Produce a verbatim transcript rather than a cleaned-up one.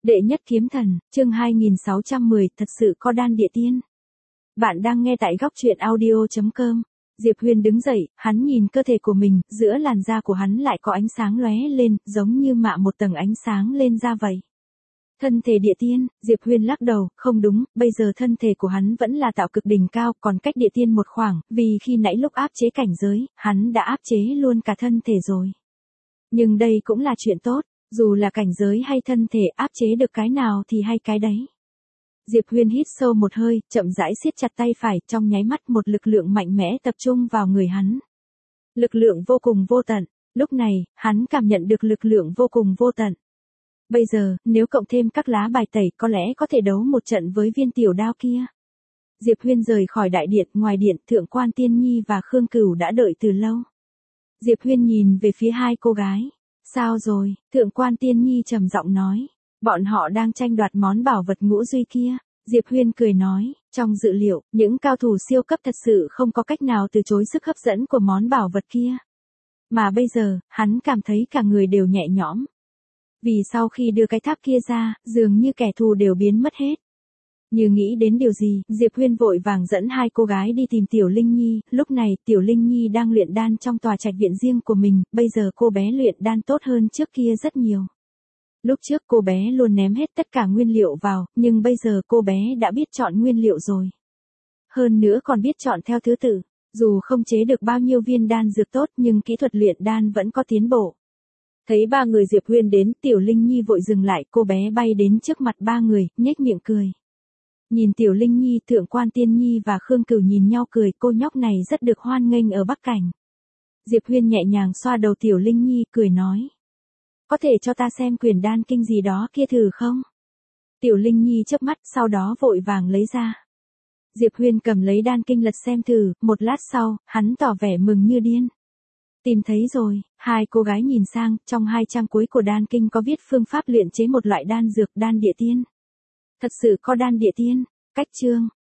Đệ nhất kiếm thần, chương hai nghìn sáu trăm mười, thật sự có đan địa tiên. Bạn đang nghe tại góc truyện audio chấm com. Diệp Huyền đứng dậy, hắn nhìn cơ thể của mình, giữa làn da của hắn lại có ánh sáng lóe lên, giống như mạ một tầng ánh sáng lên da vậy. Thân thể địa tiên, Diệp Huyền lắc đầu, không đúng, bây giờ thân thể của hắn vẫn là tạo cực đỉnh cao, còn cách địa tiên một khoảng, vì khi nãy lúc áp chế cảnh giới, hắn đã áp chế luôn cả thân thể rồi. Nhưng đây cũng là chuyện tốt. Dù là cảnh giới hay thân thể áp chế được cái nào thì hay cái đấy. Diệp Huyền hít sâu một hơi, chậm rãi siết chặt tay phải, trong nháy mắt một lực lượng mạnh mẽ tập trung vào người hắn. Lực lượng vô cùng vô tận, lúc này, hắn cảm nhận được lực lượng vô cùng vô tận. Bây giờ, nếu cộng thêm các lá bài tẩy có lẽ có thể đấu một trận với viên tiểu đao kia. Diệp Huyền rời khỏi đại điện, ngoài điện Thượng Quan Tiên Nhi và Khương Cửu đã đợi từ lâu. Diệp Huyền nhìn về phía hai cô gái. Sao rồi, Thượng Quan Tiên Nhi trầm giọng nói. Bọn họ đang tranh đoạt món bảo vật ngũ duy kia. Diệp Huyền cười nói, trong dự liệu, những cao thủ siêu cấp thật sự không có cách nào từ chối sức hấp dẫn của món bảo vật kia. Mà bây giờ, hắn cảm thấy cả người đều nhẹ nhõm. Vì sau khi đưa cái tháp kia ra, dường như kẻ thù đều biến mất hết. Như nghĩ đến điều gì, Diệp Huyền vội vàng dẫn hai cô gái đi tìm Tiểu Linh Nhi, lúc này Tiểu Linh Nhi đang luyện đan trong tòa trạch viện riêng của mình, bây giờ cô bé luyện đan tốt hơn trước kia rất nhiều. Lúc trước cô bé luôn ném hết tất cả nguyên liệu vào, nhưng bây giờ cô bé đã biết chọn nguyên liệu rồi. Hơn nữa còn biết chọn theo thứ tự, dù không chế được bao nhiêu viên đan dược tốt nhưng kỹ thuật luyện đan vẫn có tiến bộ. Thấy ba người Diệp Huyền đến, Tiểu Linh Nhi vội dừng lại, cô bé bay đến trước mặt ba người, nhếch miệng cười. Nhìn Tiểu Linh Nhi, Thượng Quan Tiên Nhi và Khương Cửu nhìn nhau cười, cô nhóc này rất được hoan nghênh ở Bắc Cảnh. Diệp Huyền nhẹ nhàng xoa đầu Tiểu Linh Nhi, cười nói. Có thể cho ta xem quyển đan kinh gì đó kia thử không? Tiểu Linh Nhi chớp mắt, sau đó vội vàng lấy ra. Diệp Huyền cầm lấy đan kinh lật xem thử, một lát sau, hắn tỏ vẻ mừng như điên. Tìm thấy rồi, hai cô gái nhìn sang, trong hai trang cuối của đan kinh có viết phương pháp luyện chế một loại đan dược, đan địa tiên. Thật sự có đan địa tiên, cách chương,